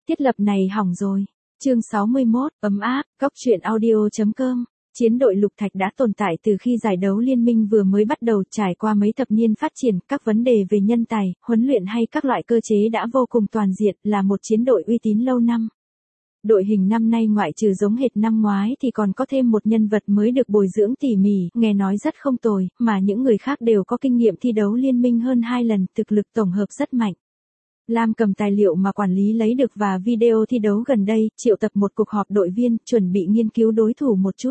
Thiết lập này hỏng rồi. Chương 61, ấm áp, Cóc truyện audio.com. Chiến đội Lục Thạch đã tồn tại từ khi giải đấu liên minh vừa mới bắt đầu, trải qua mấy thập niên phát triển, các vấn đề về nhân tài, huấn luyện hay các loại cơ chế đã vô cùng toàn diện, là một chiến đội uy tín lâu năm. Đội hình năm nay ngoại trừ giống hệt năm ngoái thì còn có thêm một nhân vật mới được bồi dưỡng tỉ mỉ, nghe nói rất không tồi, mà những người khác đều có kinh nghiệm thi đấu liên minh hơn 2 lần, thực lực tổng hợp rất mạnh. Lam cầm tài liệu mà quản lý lấy được và video thi đấu gần đây, triệu tập một cuộc họp đội viên, chuẩn bị nghiên cứu đối thủ một chút.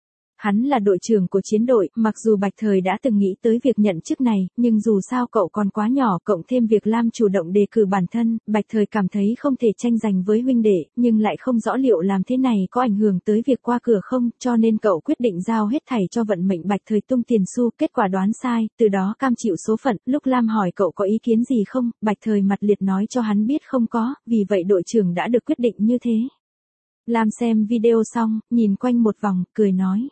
Hắn là đội trưởng của chiến đội, mặc dù Bạch Thời đã từng nghĩ tới việc nhận chức này, nhưng dù sao cậu còn quá nhỏ, cộng thêm việc Lam chủ động đề cử bản thân, Bạch Thời cảm thấy không thể tranh giành với huynh đệ, nhưng lại không rõ liệu làm thế này có ảnh hưởng tới việc qua cửa không, cho nên cậu quyết định giao hết thảy cho vận mệnh. Bạch Thời tung tiền xu, kết quả đoán sai, từ đó cam chịu số phận. Lúc Lam hỏi cậu có ý kiến gì không, Bạch Thời mặt liệt nói cho hắn biết không có, vì vậy đội trưởng đã được quyết định như thế. Lam xem video xong, nhìn quanh một vòng, cười nói.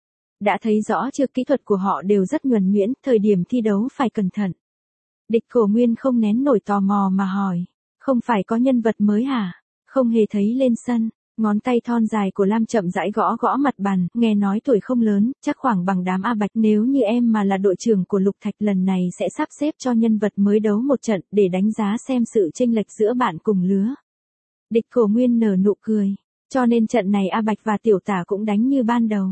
Đã thấy rõ chưa, kỹ thuật của họ đều rất nhuần nhuyễn, thời điểm thi đấu phải cẩn thận. Địch Cổ Nguyên không nén nổi tò mò mà hỏi, không phải có nhân vật mới hả? Không hề thấy lên sân. Ngón tay thon dài của Lam chậm rãi gõ gõ mặt bàn, nghe nói tuổi không lớn, chắc khoảng bằng đám A Bạch. Nếu như em mà là đội trưởng của Lục Thạch lần này sẽ sắp xếp cho nhân vật mới đấu một trận, để đánh giá xem sự chênh lệch giữa bạn cùng lứa. Địch Cổ Nguyên nở nụ cười, cho nên trận này A Bạch và Tiểu Tả cũng đánh như ban đầu.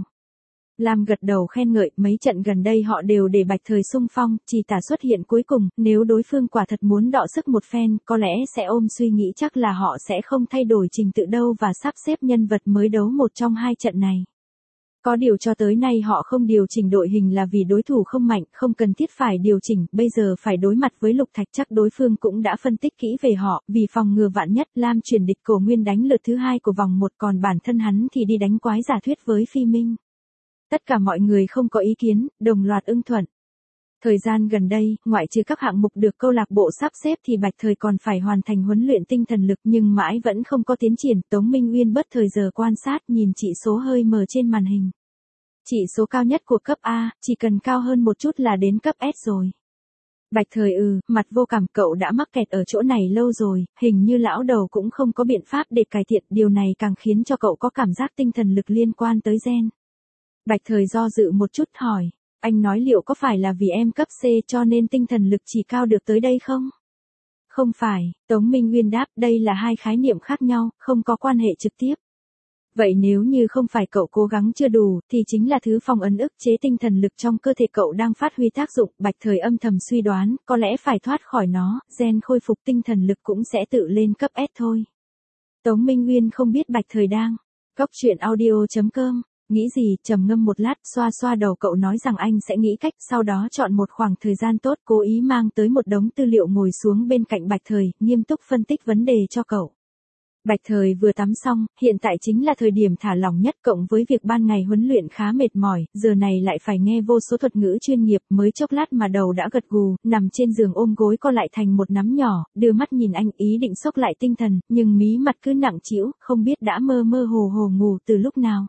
Lam gật đầu khen ngợi, mấy trận gần đây họ đều để Bạch Thời xung phong, chỉ Tả xuất hiện cuối cùng, nếu đối phương quả thật muốn đọ sức một phen, có lẽ sẽ ôm suy nghĩ chắc là họ sẽ không thay đổi trình tự đâu và sắp xếp nhân vật mới đấu một trong hai trận này. Có điều cho tới nay họ không điều chỉnh đội hình là vì đối thủ không mạnh, không cần thiết phải điều chỉnh, bây giờ phải đối mặt với Lục Thạch chắc đối phương cũng đã phân tích kỹ về họ, vì phòng ngừa vạn nhất, Lam chuyển Địch Cổ Nguyên đánh lượt thứ 2 của vòng 1, còn bản thân hắn thì đi đánh quái giả thuyết với Phi Minh. Tất cả mọi người không có ý kiến, đồng loạt ưng thuận. Thời gian gần đây, ngoại trừ các hạng mục được câu lạc bộ sắp xếp thì Bạch Thời còn phải hoàn thành huấn luyện tinh thần lực nhưng mãi vẫn không có tiến triển. Tống Minh Uyên bớt thời giờ quan sát, nhìn chỉ số hơi mờ trên màn hình. Chỉ số cao nhất của cấp A, chỉ cần cao hơn một chút là đến cấp S rồi. Bạch Thời mặt vô cảm, cậu đã mắc kẹt ở chỗ này lâu rồi, hình như lão đầu cũng không có biện pháp để cải thiện, điều này càng khiến cho cậu có cảm giác tinh thần lực liên quan tới gen. Bạch Thời do dự một chút hỏi, anh nói liệu có phải là vì em cấp C cho nên tinh thần lực chỉ cao được tới đây không? Không phải, Tống Minh Nguyên đáp, đây là hai khái niệm khác nhau, không có quan hệ trực tiếp. Vậy nếu như không phải cậu cố gắng chưa đủ, thì chính là thứ phong ấn ức chế tinh thần lực trong cơ thể cậu đang phát huy tác dụng. Bạch Thời âm thầm suy đoán, có lẽ phải thoát khỏi nó, gen khôi phục tinh thần lực cũng sẽ tự lên cấp S thôi. Tống Minh Nguyên không biết Bạch Thời đang Cóc truyện audio.com. Nghĩ gì, trầm ngâm một lát, xoa xoa đầu cậu nói rằng anh sẽ nghĩ cách, sau đó chọn một khoảng thời gian tốt, cố ý mang tới một đống tư liệu ngồi xuống bên cạnh Bạch Thời, nghiêm túc phân tích vấn đề cho cậu. Bạch Thời vừa tắm xong, hiện tại chính là thời điểm thả lỏng nhất, cộng với việc ban ngày huấn luyện khá mệt mỏi, giờ này lại phải nghe vô số thuật ngữ chuyên nghiệp, mới chốc lát mà đầu đã gật gù, nằm trên giường ôm gối co lại thành một nắm nhỏ, đưa mắt nhìn anh, ý định xốc lại tinh thần, nhưng mí mặt cứ nặng trĩu, không biết đã mơ mơ hồ hồ ngủ từ lúc nào.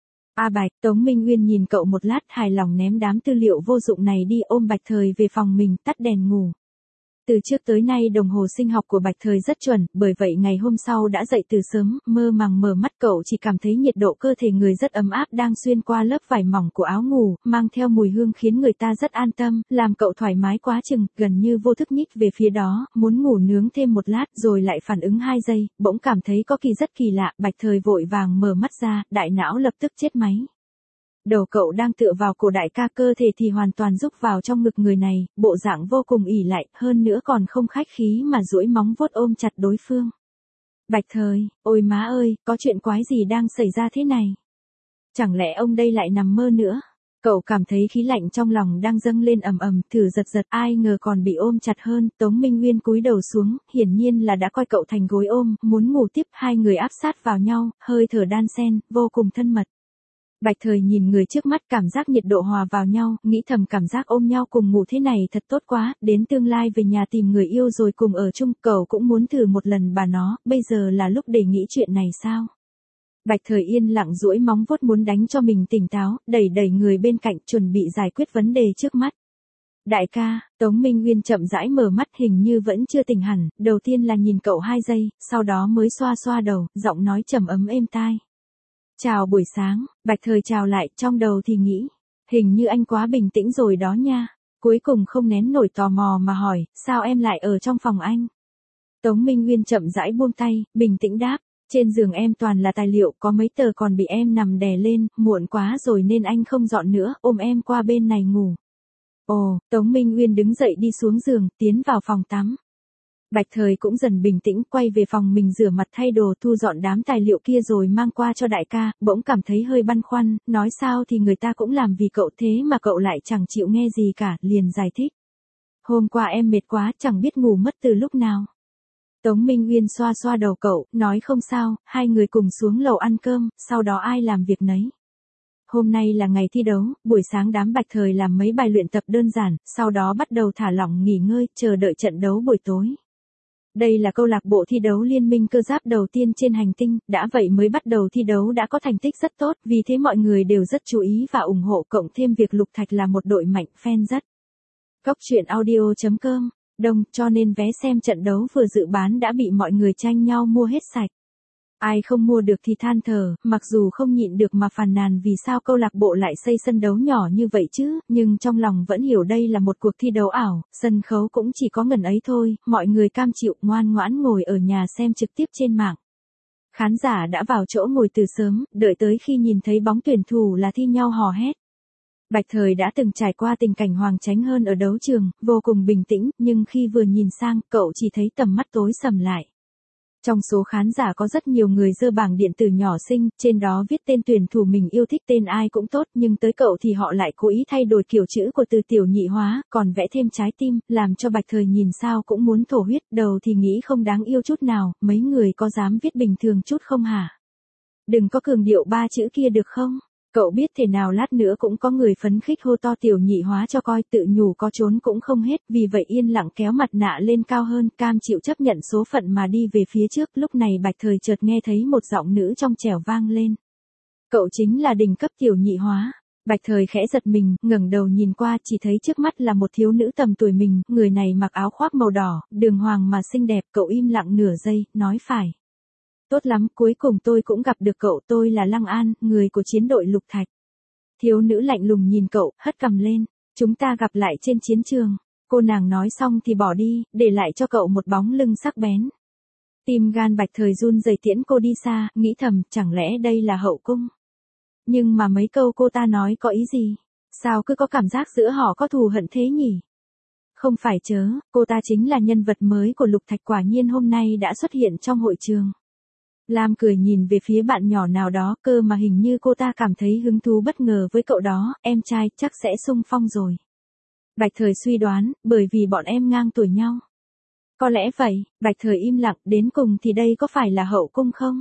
A Bạch, Tống Minh Nguyên nhìn cậu một lát, hài lòng ném đám tư liệu vô dụng này đi, ôm Bạch Thời về phòng mình, tắt đèn ngủ. Từ trước tới nay đồng hồ sinh học của Bạch Thời rất chuẩn, bởi vậy ngày hôm sau đã dậy từ sớm, mơ màng mở mắt cậu chỉ cảm thấy nhiệt độ cơ thể người rất ấm áp đang xuyên qua lớp vải mỏng của áo ngủ, mang theo mùi hương khiến người ta rất an tâm, làm cậu thoải mái quá chừng, gần như vô thức nhích về phía đó, muốn ngủ nướng thêm một lát rồi lại phản ứng 2 giây, bỗng cảm thấy có rất kỳ lạ, Bạch Thời vội vàng mở mắt ra, đại não lập tức chết máy. Đầu cậu đang tựa vào cổ đại ca, cơ thể thì hoàn toàn rúc vào trong ngực người này, bộ dạng vô cùng ỷ lại, hơn nữa còn không khách khí mà duỗi móng vuốt ôm chặt đối phương. Bạch Thời, ôi má ơi, có chuyện quái gì đang xảy ra thế này? Chẳng lẽ ông đây lại nằm mơ nữa? Cậu cảm thấy khí lạnh trong lòng đang dâng lên ầm ầm, thử giật giật, ai ngờ còn bị ôm chặt hơn. Tống Minh Nguyên cúi đầu xuống, hiển nhiên là đã coi cậu thành gối ôm, muốn ngủ tiếp, hai người áp sát vào nhau, hơi thở đan xen, vô cùng thân mật. Bạch Thời nhìn người trước mắt, cảm giác nhiệt độ hòa vào nhau, nghĩ thầm cảm giác ôm nhau cùng ngủ thế này thật tốt quá, đến tương lai về nhà tìm người yêu rồi cùng ở chung, cậu cũng muốn thử một lần bà nó, bây giờ là lúc để nghĩ chuyện này sao? Bạch Thời yên lặng duỗi móng vuốt muốn đánh cho mình tỉnh táo, đẩy người bên cạnh chuẩn bị giải quyết vấn đề trước mắt. Đại ca, Tống Minh Nguyên chậm rãi mở mắt hình như vẫn chưa tỉnh hẳn, đầu tiên là nhìn cậu 2 giây, sau đó mới xoa xoa đầu, giọng nói trầm ấm êm tai. Chào buổi sáng, Bạch Thời chào lại, trong đầu thì nghĩ, hình như anh quá bình tĩnh rồi đó nha. Cuối cùng không nén nổi tò mò mà hỏi, sao em lại ở trong phòng anh? Tống Minh Nguyên chậm rãi buông tay, bình tĩnh đáp, trên giường em toàn là tài liệu, có mấy tờ còn bị em nằm đè lên, muộn quá rồi nên anh không dọn nữa, ôm em qua bên này ngủ. Ồ, Tống Minh Nguyên đứng dậy đi xuống giường, tiến vào phòng tắm. Bạch Thời cũng dần bình tĩnh, quay về phòng mình rửa mặt thay đồ, thu dọn đám tài liệu kia rồi mang qua cho đại ca, bỗng cảm thấy hơi băn khoăn, nói sao thì người ta cũng làm vì cậu thế mà cậu lại chẳng chịu nghe gì cả, liền giải thích. Hôm qua em mệt quá, chẳng biết ngủ mất từ lúc nào. Tống Minh Nguyên xoa xoa đầu cậu, nói không sao, hai người cùng xuống lầu ăn cơm, sau đó ai làm việc nấy. Hôm nay là ngày thi đấu, buổi sáng đám Bạch Thời làm mấy bài luyện tập đơn giản, sau đó bắt đầu thả lỏng nghỉ ngơi, chờ đợi trận đấu buổi tối. Đây là câu lạc bộ thi đấu liên minh cơ giáp đầu tiên trên hành tinh, đã vậy mới bắt đầu thi đấu đã có thành tích rất tốt, vì thế mọi người đều rất chú ý và ủng hộ, cộng thêm việc Lục Thạch là một đội mạnh, fan rất. Cóc truyện audio.com, đông, cho nên vé xem trận đấu vừa dự bán đã bị mọi người tranh nhau mua hết sạch. Ai không mua được thì than thở, mặc dù không nhịn được mà phàn nàn vì sao câu lạc bộ lại xây sân đấu nhỏ như vậy chứ, nhưng trong lòng vẫn hiểu đây là một cuộc thi đấu ảo, sân khấu cũng chỉ có ngần ấy thôi, mọi người cam chịu ngoan ngoãn ngồi ở nhà xem trực tiếp trên mạng. Khán giả đã vào chỗ ngồi từ sớm, đợi tới khi nhìn thấy bóng tuyển thủ là thi nhau hò hét. Bạch Thời đã từng trải qua tình cảnh hoằng tránh hơn ở đấu trường, vô cùng bình tĩnh, nhưng khi vừa nhìn sang, cậu chỉ thấy tầm mắt tối sầm lại. Trong số khán giả có rất nhiều người giơ bảng điện tử nhỏ xinh, trên đó viết tên tuyển thủ mình yêu thích, tên ai cũng tốt, nhưng tới cậu thì họ lại cố ý thay đổi kiểu chữ của từ tiểu nhị hóa, còn vẽ thêm trái tim, làm cho Bạch Thời nhìn sao cũng muốn thổ huyết, đầu thì nghĩ không đáng yêu chút nào, mấy người có dám viết bình thường chút không hả? Đừng có cường điệu 3 chữ kia được không? Cậu biết thế nào lát nữa cũng có người phấn khích hô to tiểu nhị hóa cho coi, tự nhủ có trốn cũng không hết, vì vậy yên lặng kéo mặt nạ lên cao hơn, cam chịu chấp nhận số phận mà đi về phía trước. Lúc này Bạch Thời chợt nghe thấy một giọng nữ trong trẻo vang lên. Cậu chính là đỉnh cấp tiểu nhị hóa. Bạch Thời khẽ giật mình, ngẩng đầu nhìn qua, chỉ thấy trước mắt là một thiếu nữ tầm tuổi mình, người này mặc áo khoác màu đỏ, đường hoàng mà xinh đẹp, cậu im lặng nửa giây, nói phải. Tốt lắm, cuối cùng tôi cũng gặp được cậu, tôi là Lăng An, người của chiến đội Lục Thạch. Thiếu nữ lạnh lùng nhìn cậu, hất cằm lên, chúng ta gặp lại trên chiến trường. Cô nàng nói xong thì bỏ đi, để lại cho cậu một bóng lưng sắc bén. Tim gan Bạch Thời run rẩy tiễn cô đi xa, nghĩ thầm, chẳng lẽ đây là hậu cung? Nhưng mà mấy câu cô ta nói có ý gì? Sao cứ có cảm giác giữa họ có thù hận thế nhỉ? Không phải chớ, cô ta chính là nhân vật mới của Lục Thạch, quả nhiên hôm nay đã xuất hiện trong hội trường. Lam cười nhìn về phía bạn nhỏ nào đó, cơ mà hình như cô ta cảm thấy hứng thú bất ngờ với cậu đó, em trai chắc sẽ xung phong rồi. Bạch Thời suy đoán, bởi vì bọn em ngang tuổi nhau. Có lẽ vậy, Bạch Thời im lặng, đến cùng thì đây có phải là hậu cung không?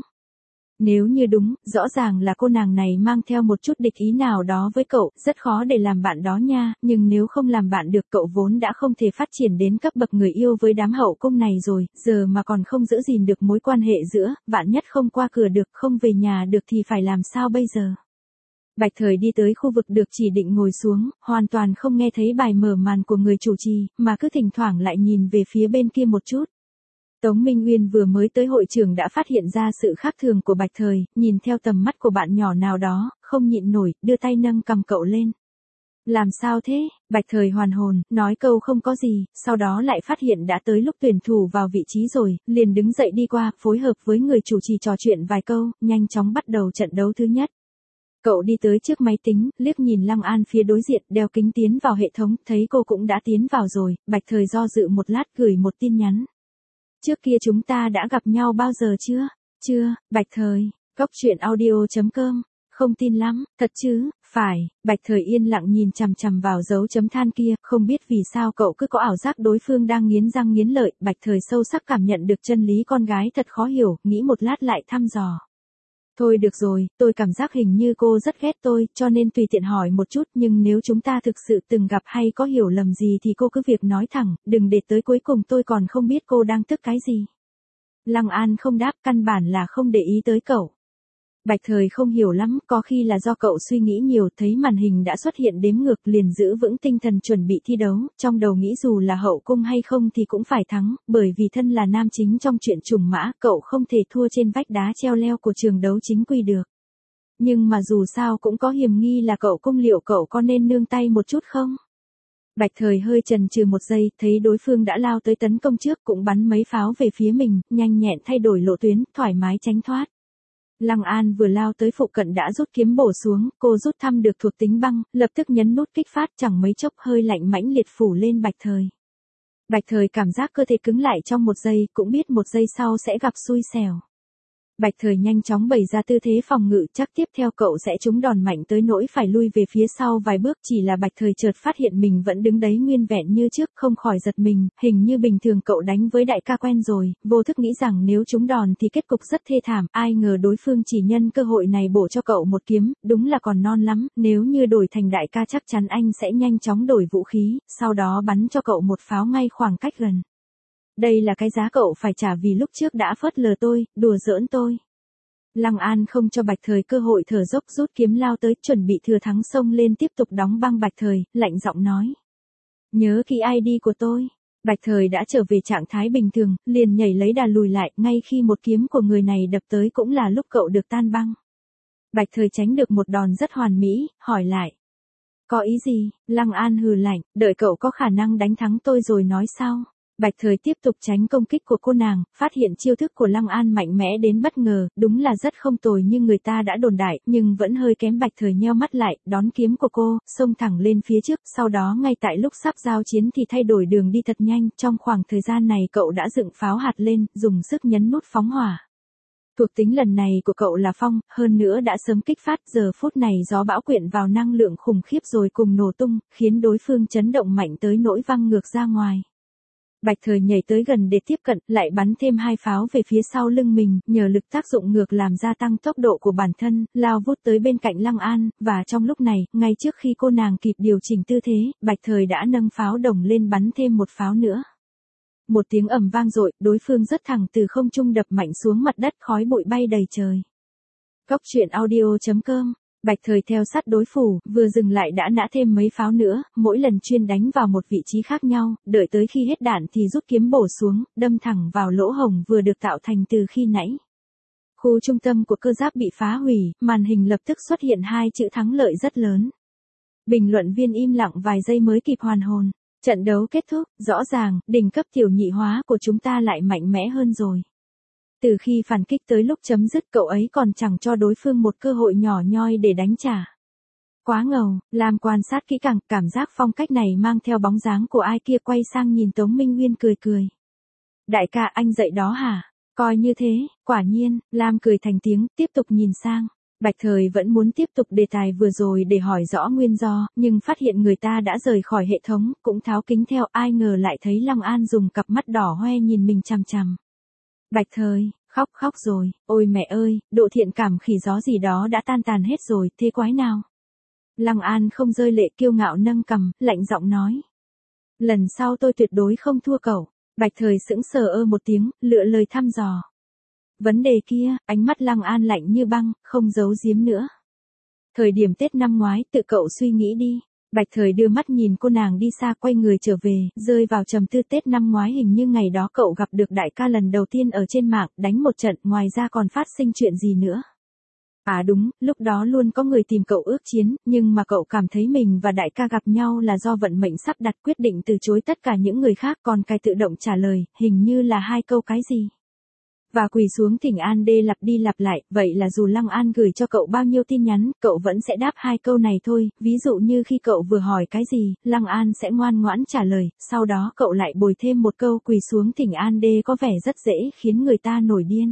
Nếu như đúng, rõ ràng là cô nàng này mang theo một chút địch ý nào đó với cậu, rất khó để làm bạn đó nha, nhưng nếu không làm bạn được cậu vốn đã không thể phát triển đến cấp bậc người yêu với đám hậu cung này rồi, giờ mà còn không giữ gìn được mối quan hệ giữa, vạn nhất không qua cửa được, không về nhà được thì phải làm sao bây giờ? Bạch Thời đi tới khu vực được chỉ định ngồi xuống, hoàn toàn không nghe thấy bài mở màn của người chủ trì, mà cứ thỉnh thoảng lại nhìn về phía bên kia một chút. Tống Minh Nguyên vừa mới tới hội trường đã phát hiện ra sự khác thường của Bạch Thời, nhìn theo tầm mắt của bạn nhỏ nào đó, không nhịn nổi, đưa tay nâng cầm cậu lên. Làm sao thế? Bạch Thời hoàn hồn, nói câu không có gì, sau đó lại phát hiện đã tới lúc tuyển thủ vào vị trí rồi, liền đứng dậy đi qua, phối hợp với người chủ trì trò chuyện vài câu, nhanh chóng bắt đầu trận đấu thứ nhất. Cậu đi tới trước máy tính, liếc nhìn Lăng An phía đối diện, đeo kính tiến vào hệ thống, thấy cô cũng đã tiến vào rồi, Bạch Thời do dự một lát gửi một tin nhắn. Trước kia chúng ta đã gặp nhau bao giờ chưa? Chưa, Bạch Thời, cóc truyện audio.com, không tin lắm, thật chứ, phải, Bạch Thời yên lặng nhìn chằm chằm vào dấu chấm than kia, không biết vì sao cậu cứ có ảo giác đối phương đang nghiến răng nghiến lợi, Bạch Thời sâu sắc cảm nhận được chân lý con gái thật khó hiểu, nghĩ một lát lại thăm dò. Thôi được rồi, tôi cảm giác hình như cô rất ghét tôi, cho nên tùy tiện hỏi một chút, nhưng nếu chúng ta thực sự từng gặp hay có hiểu lầm gì thì cô cứ việc nói thẳng, đừng để tới cuối cùng tôi còn không biết cô đang tức cái gì. Lăng An không đáp, căn bản là không để ý tới cậu. Bạch Thời không hiểu lắm, có khi là do cậu suy nghĩ nhiều, thấy màn hình đã xuất hiện đếm ngược liền giữ vững tinh thần chuẩn bị thi đấu, trong đầu nghĩ dù là hậu cung hay không thì cũng phải thắng, bởi vì thân là nam chính trong chuyện trùng mã, cậu không thể thua trên vách đá treo leo của trường đấu chính quy được. Nhưng mà dù sao cũng có hiểm nghi là cậu cung, liệu cậu có nên nương tay một chút không? Bạch Thời hơi chần chừ một giây, thấy đối phương đã lao tới tấn công trước, cũng bắn mấy pháo về phía mình, nhanh nhẹn thay đổi lộ tuyến, thoải mái tránh thoát. Lăng An vừa lao tới phụ cận đã rút kiếm bổ xuống, cô rút thăm được thuộc tính băng, lập tức nhấn nút kích phát, chẳng mấy chốc hơi lạnh mãnh liệt phủ lên Bạch Thời. Bạch Thời cảm giác cơ thể cứng lại trong một giây, cũng biết một giây sau sẽ gặp xui xẻo. Bạch Thời nhanh chóng bày ra tư thế phòng ngự, chắc tiếp theo cậu sẽ trúng đòn mạnh tới nỗi phải lui về phía sau vài bước, chỉ là Bạch Thời chợt phát hiện mình vẫn đứng đấy nguyên vẹn như trước, không khỏi giật mình, hình như bình thường cậu đánh với đại ca quen rồi, vô thức nghĩ rằng nếu trúng đòn thì kết cục rất thê thảm, ai ngờ đối phương chỉ nhân cơ hội này bổ cho cậu một kiếm, đúng là còn non lắm, nếu như đổi thành đại ca chắc chắn anh sẽ nhanh chóng đổi vũ khí, sau đó bắn cho cậu một pháo ngay khoảng cách gần. Đây là cái giá cậu phải trả vì lúc trước đã phớt lờ tôi, đùa giỡn tôi. Lăng An không cho Bạch Thời cơ hội thở dốc, rút kiếm lao tới, chuẩn bị thừa thắng xông lên tiếp tục đóng băng Bạch Thời, lạnh giọng nói. Nhớ kỹ ID của tôi. Bạch Thời đã trở về trạng thái bình thường, liền nhảy lấy đà lùi lại, ngay khi một kiếm của người này đập tới cũng là lúc cậu được tan băng. Bạch Thời tránh được một đòn rất hoàn mỹ, hỏi lại. Có ý gì? Lăng An hừ lạnh, đợi cậu có khả năng đánh thắng tôi rồi nói sau. Bạch Thời tiếp tục tránh công kích của cô nàng, phát hiện chiêu thức của Lăng An mạnh mẽ đến bất ngờ, đúng là rất không tồi như người ta đã đồn đại, nhưng vẫn hơi kém. Bạch Thời nheo mắt lại, đón kiếm của cô, xông thẳng lên phía trước, sau đó ngay tại lúc sắp giao chiến thì thay đổi đường đi thật nhanh, trong khoảng thời gian này cậu đã dựng pháo hạt lên, dùng sức nhấn nút phóng hỏa. Thuộc tính lần này của cậu là phong, hơn nữa đã sớm kích phát, giờ phút này gió bão quyện vào năng lượng khủng khiếp rồi cùng nổ tung, khiến đối phương chấn động mạnh tới nỗi văng ngược ra ngoài. Bạch Thời nhảy tới gần để tiếp cận, lại bắn thêm 2 pháo về phía sau lưng mình, nhờ lực tác dụng ngược làm gia tăng tốc độ của bản thân, lao vút tới bên cạnh Lăng An, và trong lúc này, ngay trước khi cô nàng kịp điều chỉnh tư thế, Bạch Thời đã nâng pháo đồng lên bắn thêm một pháo nữa. Một tiếng ầm vang dội, đối phương rất thẳng từ không trung đập mạnh xuống mặt đất, khói bụi bay đầy trời. Góc truyện audio.com. Bạch Thời theo sát đối phủ, vừa dừng lại đã nã thêm mấy pháo nữa, mỗi lần chuyên đánh vào một vị trí khác nhau, đợi tới khi hết đạn thì rút kiếm bổ xuống, đâm thẳng vào lỗ hổng vừa được tạo thành từ khi nãy. Khu trung tâm của cơ giáp bị phá hủy, màn hình lập tức xuất hiện 2 chữ thắng lợi rất lớn. Bình luận viên im lặng vài giây mới kịp hoàn hồn. Trận đấu kết thúc, rõ ràng, đỉnh cấp tiểu nhị hóa của chúng ta lại mạnh mẽ hơn rồi. Từ khi phản kích tới lúc chấm dứt cậu ấy còn chẳng cho đối phương một cơ hội nhỏ nhoi để đánh trả. Quá ngầu, làm quan sát kỹ càng, cảm giác phong cách này mang theo bóng dáng của ai kia. Quay sang nhìn Tống Minh Nguyên cười cười. Đại ca anh dậy đó hả? Coi như thế, quả nhiên, Lam cười thành tiếng, tiếp tục nhìn sang. Bạch Thời vẫn muốn tiếp tục đề tài vừa rồi để hỏi rõ nguyên do, nhưng phát hiện người ta đã rời khỏi hệ thống, cũng tháo kính theo, ai ngờ lại thấy Lăng An dùng cặp mắt đỏ hoe nhìn mình chằm chằm. Bạch Thời, khóc rồi, ôi mẹ ơi, độ thiện cảm khỉ gió gì đó đã tan tàn hết rồi, thế quái nào? Lăng An không rơi lệ, kiêu ngạo nâng cằm, lạnh giọng nói. Lần sau tôi tuyệt đối không thua cậu. Bạch Thời sững sờ một tiếng, lựa lời thăm dò. Vấn đề kia, ánh mắt Lăng An lạnh như băng, không giấu giếm nữa. Thời điểm Tết năm ngoái, tự cậu suy nghĩ đi. Bạch Thời đưa mắt nhìn cô nàng đi xa, quay người trở về, rơi vào trầm tư. Tết năm ngoái hình như ngày đó cậu gặp được đại ca lần đầu tiên ở trên mạng, đánh một trận, ngoài ra còn phát sinh chuyện gì nữa. À đúng, lúc đó luôn có người tìm cậu ước chiến, nhưng mà cậu cảm thấy mình và đại ca gặp nhau là do vận mệnh sắp đặt, quyết định từ chối tất cả những người khác, còn cái tự động trả lời, hình như là 2 câu cái gì. Và quỳ xuống thỉnh an đê lặp đi lặp lại, vậy là dù Lăng An gửi cho cậu bao nhiêu tin nhắn, cậu vẫn sẽ đáp 2 câu này thôi, ví dụ như khi cậu vừa hỏi cái gì, Lăng An sẽ ngoan ngoãn trả lời, sau đó cậu lại bồi thêm một câu quỳ xuống thỉnh an đê, có vẻ rất dễ khiến người ta nổi điên.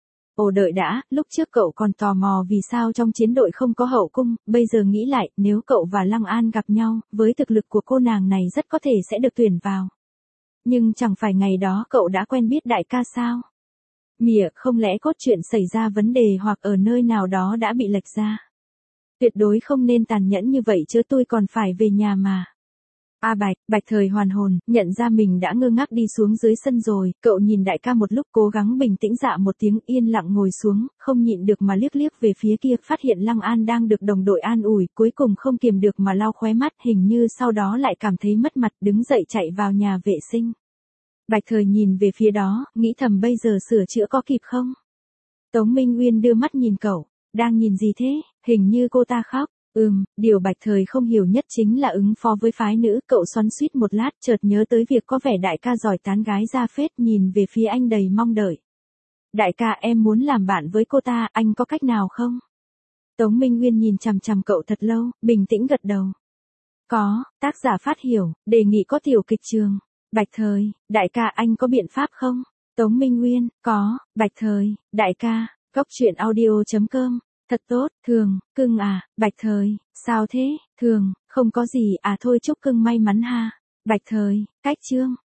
Ồ đợi đã, lúc trước cậu còn tò mò vì sao trong chiến đội không có hậu cung, bây giờ nghĩ lại, nếu cậu và Lăng An gặp nhau, với thực lực của cô nàng này rất có thể sẽ được tuyển vào. Nhưng chẳng phải ngày đó cậu đã quen biết đại ca sao? Mỉa, không lẽ cốt truyện xảy ra vấn đề hoặc ở nơi nào đó đã bị lệch ra? Tuyệt đối không nên tàn nhẫn như vậy chứ, tôi còn phải về nhà mà. Bạch Thời hoàn hồn, nhận ra mình đã ngơ ngác đi xuống dưới sân rồi, cậu nhìn đại ca một lúc cố gắng bình tĩnh dạ một tiếng yên lặng ngồi xuống, không nhịn được mà liếc liếc về phía kia, phát hiện Lăng An đang được đồng đội an ủi, cuối cùng không kiềm được mà lau khóe mắt, hình như sau đó lại cảm thấy mất mặt, đứng dậy chạy vào nhà vệ sinh. Bạch Thời nhìn về phía đó, nghĩ thầm bây giờ sửa chữa có kịp không? Tống Minh Uyên đưa mắt nhìn cậu, đang nhìn gì thế, hình như cô ta khóc. Điều Bạch Thời không hiểu nhất chính là ứng phó với phái nữ, cậu xoắn xuýt một lát chợt nhớ tới việc có vẻ đại ca giỏi tán gái ra phết, nhìn về phía anh đầy mong đợi. Đại ca, em muốn làm bạn với cô ta, anh có cách nào không? Tống Minh Uyên nhìn chằm chằm cậu thật lâu, bình tĩnh gật đầu. Có, tác giả Phát Hiểu, đề nghị có tiểu kịch trường. Bạch Thời, đại ca anh có biện pháp không? Tống Minh Uyên, có, Bạch Thời, đại ca, goctruyện.audio.com. Thật tốt, Thường, cưng à, Bạch Thời, sao thế, Thường, không có gì à, thôi chúc cưng may mắn ha. Bạch Thời, cách chương.